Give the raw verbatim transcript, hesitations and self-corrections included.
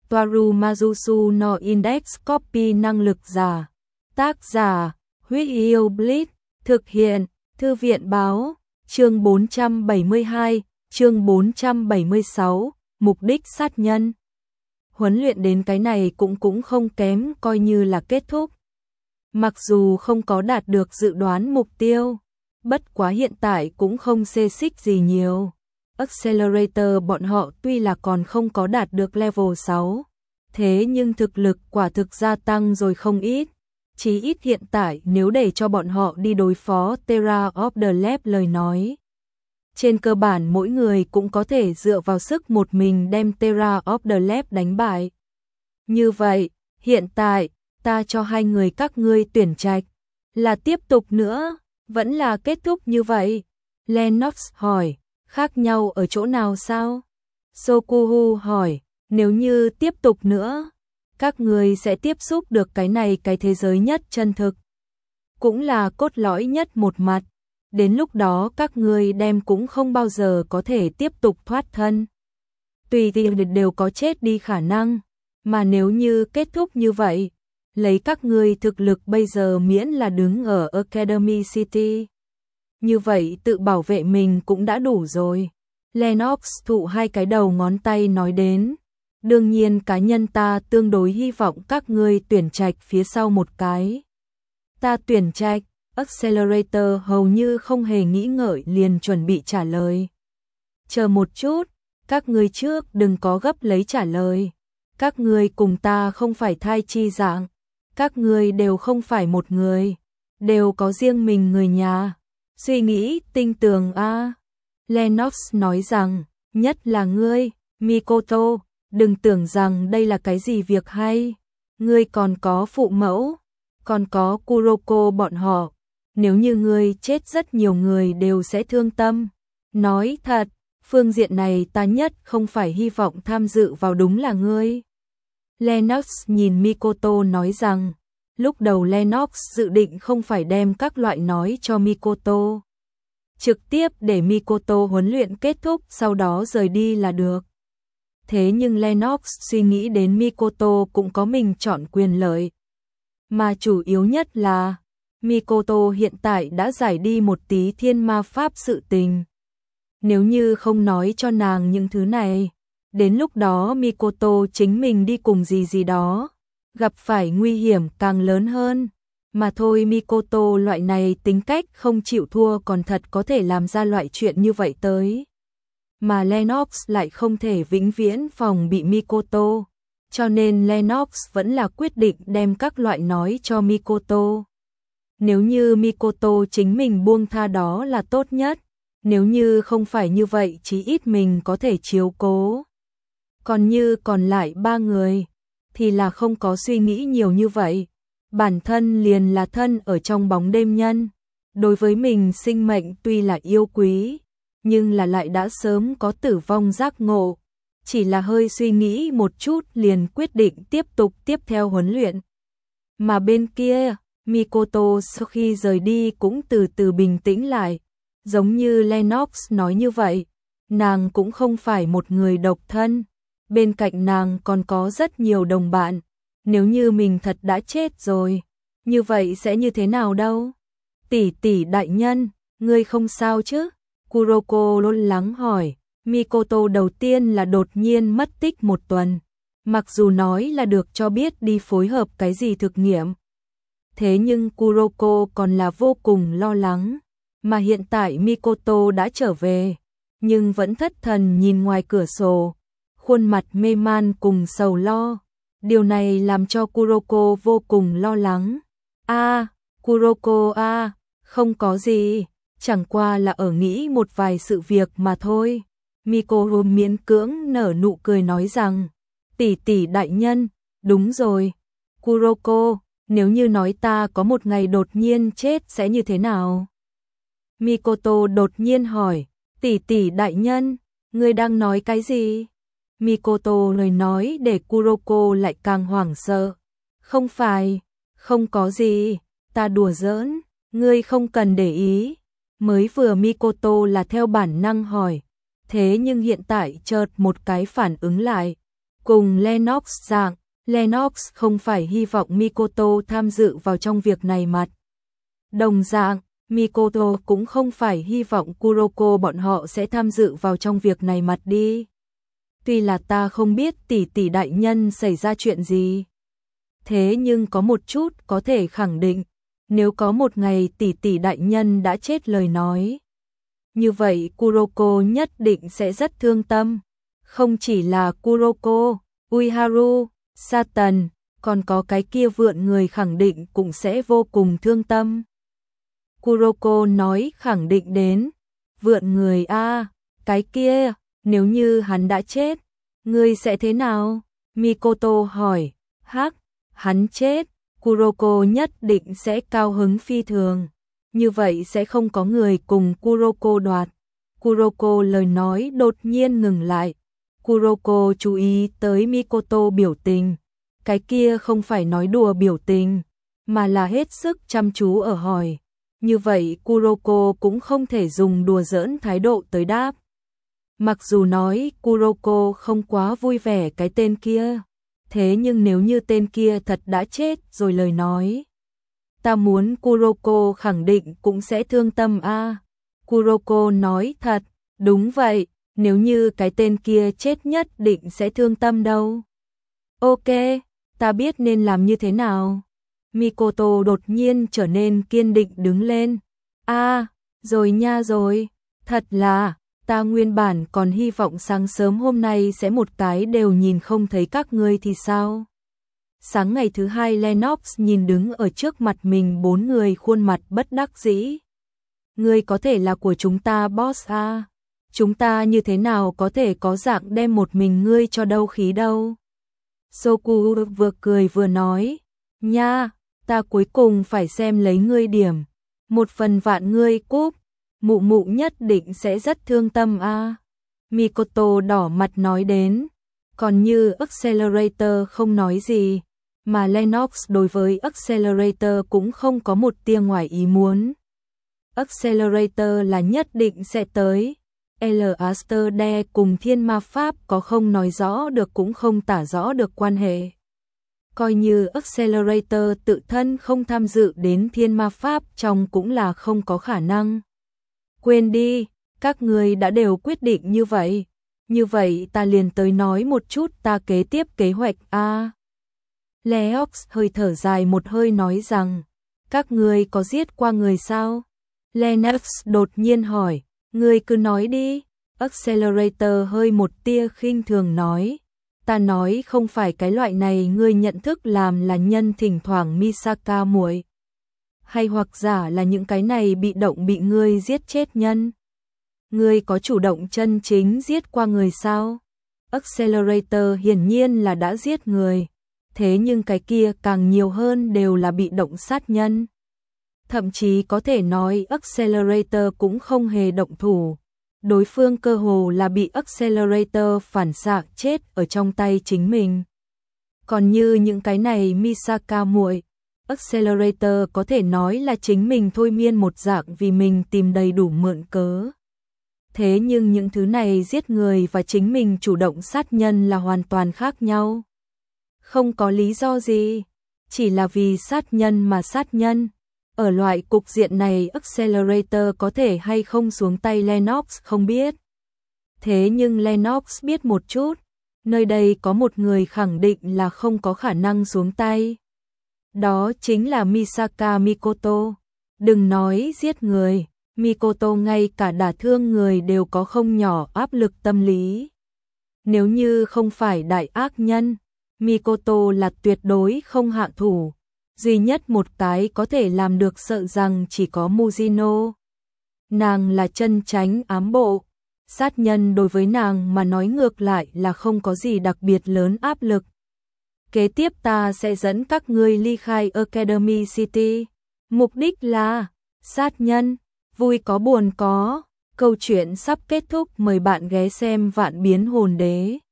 Toaru Majusu no Index Copy năng lực giả. Tác giả, Huyết Yêu Blitz, thực hiện, Thư viện báo, chương bốn trăm bảy mươi hai, chương bốn trăm bảy mươi sáu, mục đích sát nhân. Huấn luyện đến cái này cũng cũng không kém, coi như là kết thúc. Mặc dù không có đạt được dự đoán mục tiêu, bất quá hiện tại cũng không xê xích gì nhiều. Accelerator bọn họ tuy là còn không có đạt được level sáu, thế nhưng thực lực quả thực gia tăng rồi không ít. Chí ít hiện tại nếu để cho bọn họ đi đối phó Terra of the Lab lời nói, trên cơ bản mỗi người cũng có thể dựa vào sức một mình đem Terra of the Lab đánh bại. Như vậy, hiện tại, ta cho hai người các ngươi tuyển trạch, là tiếp tục nữa, vẫn là kết thúc như vậy? Lennox hỏi, khác nhau ở chỗ nào sao? Sokuhu hỏi, nếu như tiếp tục nữa, các người sẽ tiếp xúc được cái này cái thế giới nhất chân thực, cũng là cốt lõi nhất một mặt. Đến lúc đó các ngươi đem cũng không bao giờ có thể tiếp tục thoát thân. Tùy thì đều có chết đi khả năng, mà nếu như kết thúc như vậy, lấy các ngươi thực lực bây giờ miễn là đứng ở Academy City, như vậy tự bảo vệ mình cũng đã đủ rồi. Lennox thụ hai cái đầu ngón tay nói đến, đương nhiên cá nhân ta tương đối hy vọng các ngươi tuyển trạch phía sau một cái. Ta tuyển trạch. Accelerator hầu như không hề nghĩ ngợi liền chuẩn bị trả lời. Chờ một chút, các ngươi trước đừng có gấp lấy trả lời. Các ngươi cùng ta không phải thai chi dạng, các ngươi đều không phải một người, đều có riêng mình người nhà. Suy nghĩ tinh tường a. Lennox nói rằng, nhất là ngươi, Mikoto, đừng tưởng rằng đây là cái gì việc hay. Ngươi còn có phụ mẫu, còn có Kuroko bọn họ. Nếu như ngươi chết rất nhiều người đều sẽ thương tâm. Nói thật, phương diện này ta nhất không phải hy vọng tham dự vào đúng là ngươi. Lennox nhìn Mikoto nói rằng, lúc đầu Lennox dự định không phải đem các loại nói cho Mikoto. Trực tiếp để Mikoto huấn luyện kết thúc sau đó rời đi là được. Thế nhưng Lennox suy nghĩ đến Mikoto cũng có mình chọn quyền lợi. Mà chủ yếu nhất là Mikoto hiện tại đã giải đi một tí thiên ma pháp sự tình. Nếu như không nói cho nàng những thứ này, đến lúc đó Mikoto chính mình đi cùng gì gì đó, gặp phải nguy hiểm càng lớn hơn. Mà thôi, Mikoto loại này tính cách không chịu thua còn thật có thể làm ra loại chuyện như vậy tới. Mà Lennox lại không thể vĩnh viễn phòng bị Mikoto, cho nên Lennox vẫn là quyết định đem các loại nói cho Mikoto. Nếu như Mikoto chính mình buông tha đó là tốt nhất, nếu như không phải như vậy chí ít mình có thể chiếu cố. Còn như còn lại ba người, thì là không có suy nghĩ nhiều như vậy, bản thân liền là thân ở trong bóng đêm nhân. Đối với mình sinh mệnh tuy là yêu quý, nhưng là lại đã sớm có tử vong giác ngộ, chỉ là hơi suy nghĩ một chút liền quyết định tiếp tục tiếp theo huấn luyện. Mà bên kia, Mikoto sau khi rời đi cũng từ từ bình tĩnh lại, giống như Lennox nói như vậy, nàng cũng không phải một người độc thân, bên cạnh nàng còn có rất nhiều đồng bạn, nếu như mình thật đã chết rồi, như vậy sẽ như thế nào đâu? Tỷ tỷ đại nhân, ngươi không sao chứ? Kuroko lo lắng hỏi. Mikoto đầu tiên là đột nhiên mất tích một tuần, mặc dù nói là được cho biết đi phối hợp cái gì thực nghiệm. Thế nhưng Kuroko còn là vô cùng lo lắng, mà hiện tại Mikoto đã trở về, nhưng vẫn thất thần nhìn ngoài cửa sổ, khuôn mặt mê man cùng sầu lo. Điều này làm cho Kuroko vô cùng lo lắng. A, à, Kuroko a, à, không có gì, chẳng qua là ở nghĩ một vài sự việc mà thôi. Mikoto miễn cưỡng nở nụ cười nói rằng, tỷ tỷ đại nhân, đúng rồi. Kuroko, nếu như nói ta có một ngày đột nhiên chết sẽ như thế nào? Mikoto đột nhiên hỏi, tỷ tỷ đại nhân, ngươi đang nói cái gì? Mikoto lời nói để Kuroko lại càng hoảng sợ. Không phải, không có gì, ta đùa giỡn, ngươi không cần để ý. Mới vừa Mikoto là theo bản năng hỏi, thế nhưng hiện tại chợt một cái phản ứng lại. Cùng Lennox dạng, Lennox không phải hy vọng Mikoto tham dự vào trong việc này mặt. Đồng dạng, Mikoto cũng không phải hy vọng Kuroko bọn họ sẽ tham dự vào trong việc này mặt đi. Tuy là ta không biết tỷ tỷ đại nhân xảy ra chuyện gì. Thế nhưng có một chút có thể khẳng định, nếu có một ngày tỷ tỷ đại nhân đã chết lời nói. Như vậy Kuroko nhất định sẽ rất thương tâm. Không chỉ là Kuroko, Uiharu, Satan, còn có cái kia vượn người khẳng định cũng sẽ vô cùng thương tâm. Kuroko nói khẳng định đến, vượn người a, cái kia, nếu như hắn đã chết, ngươi sẽ thế nào? Mikoto hỏi, hắc, hắn chết, Kuroko nhất định sẽ cao hứng phi thường. Như vậy sẽ không có người cùng Kuroko đoạt. Kuroko lời nói đột nhiên ngừng lại. Kuroko chú ý tới Mikoto biểu tình. Cái kia không phải nói đùa biểu tình, mà là hết sức chăm chú ở hỏi. Như vậy Kuroko cũng không thể dùng đùa giỡn thái độ tới đáp. Mặc dù nói Kuroko không quá vui vẻ cái tên kia, thế nhưng nếu như tên kia thật đã chết rồi lời nói, ta muốn Kuroko khẳng định cũng sẽ thương tâm a. À. Kuroko nói thật, đúng vậy, nếu như cái tên kia chết nhất định sẽ thương tâm đâu. Ok, ta biết nên làm như thế nào. Mikoto đột nhiên trở nên kiên định đứng lên. A, à, rồi nha rồi, thật là, ta nguyên bản còn hy vọng sáng sớm hôm nay sẽ một cái đều nhìn không thấy các ngươi thì sao? Sáng ngày thứ hai Lennox nhìn đứng ở trước mặt mình bốn người khuôn mặt bất đắc dĩ. Ngươi có thể là của chúng ta boss à? Chúng ta như thế nào có thể có dạng đem một mình ngươi cho đâu khí đâu? Soku vừa cười vừa nói, nha, ta cuối cùng phải xem lấy ngươi điểm. Một phần vạn ngươi cúp, mụ mụ nhất định sẽ rất thương tâm a. À. Mikoto đỏ mặt nói đến, còn như Accelerator không nói gì, mà Lennox đối với Accelerator cũng không có một tia ngoài ý muốn. Accelerator là nhất định sẽ tới. L. Aster cùng thiên ma pháp có không nói rõ được cũng không tả rõ được quan hệ. Coi như Accelerator tự thân không tham dự đến thiên ma pháp trong cũng là không có khả năng. Quên đi, các người đã đều quyết định như vậy. Như vậy ta liền tới nói một chút ta kế tiếp kế hoạch a. À. Leox hơi thở dài một hơi nói rằng, các người có giết qua người sao? Lennox đột nhiên hỏi, người cứ nói đi. Accelerator hơi một tia khinh thường nói, ta nói không phải cái loại này ngươi nhận thức làm là nhân thỉnh thoảng Misaka muội, hay hoặc giả là những cái này bị động bị ngươi giết chết nhân. Ngươi có chủ động chân chính giết qua người sao? Accelerator hiển nhiên là đã giết người, thế nhưng cái kia càng nhiều hơn đều là bị động sát nhân. Thậm chí có thể nói Accelerator cũng không hề động thủ. Đối phương cơ hồ là bị Accelerator phản xạ chết ở trong tay chính mình. Còn như những cái này Misaka muội, Accelerator có thể nói là chính mình thôi miên một dạng vì mình tìm đầy đủ mượn cớ. Thế nhưng những thứ này giết người và chính mình chủ động sát nhân là hoàn toàn khác nhau. Không có lý do gì, chỉ là vì sát nhân mà sát nhân. Ở loại cục diện này Accelerator có thể hay không xuống tay Lennox không biết. Thế nhưng Lennox biết một chút, nơi đây có một người khẳng định là không có khả năng xuống tay. Đó chính là Misaka Mikoto. Đừng nói giết người, Mikoto ngay cả đả thương người đều có không nhỏ áp lực tâm lý. Nếu như không phải đại ác nhân, Mikoto là tuyệt đối không hạ thủ. Duy nhất một cái có thể làm được sợ rằng chỉ có Mujino. Nàng là chân tránh ám bộ. Sát nhân đối với nàng mà nói ngược lại là không có gì đặc biệt lớn áp lực. Kế tiếp ta sẽ dẫn các ngươi ly khai Academy City. Mục đích là sát nhân, vui có buồn có. Câu chuyện sắp kết thúc, mời bạn ghé xem Vạn Biến Hồn Đế.